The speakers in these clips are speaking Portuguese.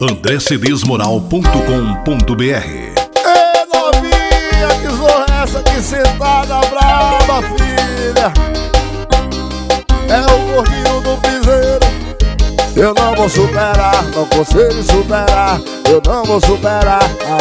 andrecedesmoral.com.br. Ei, novinha, que zorra é essa de sentada brava, filha? É o gordinho do piseiro. Eu não vou superar, não consigo superar. Eu não vou superar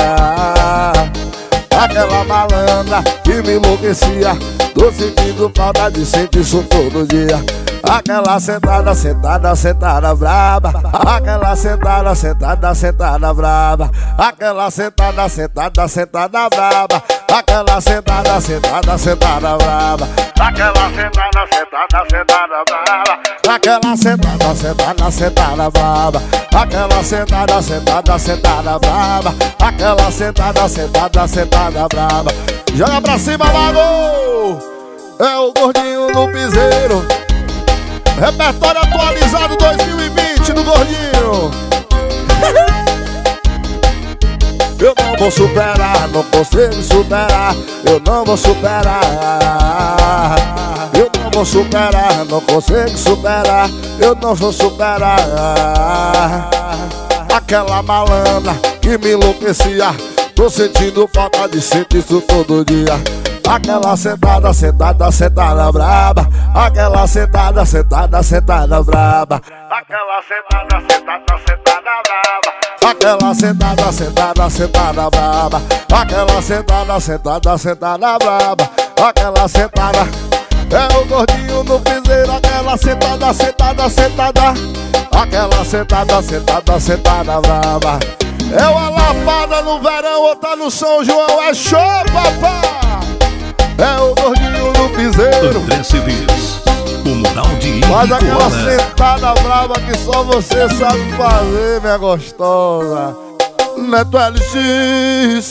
aquela malandra que me enlouquecia. Tô sentindo falta de sentir isso todo dia. Aquela sentada, sentada, sentada braba. Aquela sentada, sentada, sentada braba. Aquela sentada, sentada, sentada braba. Aquela sentada, sentada, sentada braba. Aquela sentada, sentada, sentada braba. Aquela sentada, sentada, sentada braba. Aquela sentada, sentada, sentada braba. Aquela sentada, sentada, sentada braba. Joga pra cima, mago! É o gordinho no piseiro. Repertório atualizado 2020 do gordinho. Eu não vou superar, não consigo superar. Eu não vou superar. Eu não vou superar, não consigo superar. Eu não vou superar aquela malandra que me enlouquecia. Tô sentindo falta de sentir isso todo dia. Aquela sentada, sentada, sentada braba. Aquela sentada, sentada, sentada braba. Aquela sentada, sentada, sentada braba. Aquela sentada, sentada, sentada braba. Aquela sentada, sentada, sentada braba. Aquela sentada, é o gordinho no piseiro. Aquela sentada, sentada, sentada. Aquela sentada, sentada, sentada braba. É uma lapada no verão, outra no São João. É show, papai! É o gordinho no piseiro. André Cedês, o mural de faz aquela sentada brava que só você sabe fazer, minha gostosa. Neto LX.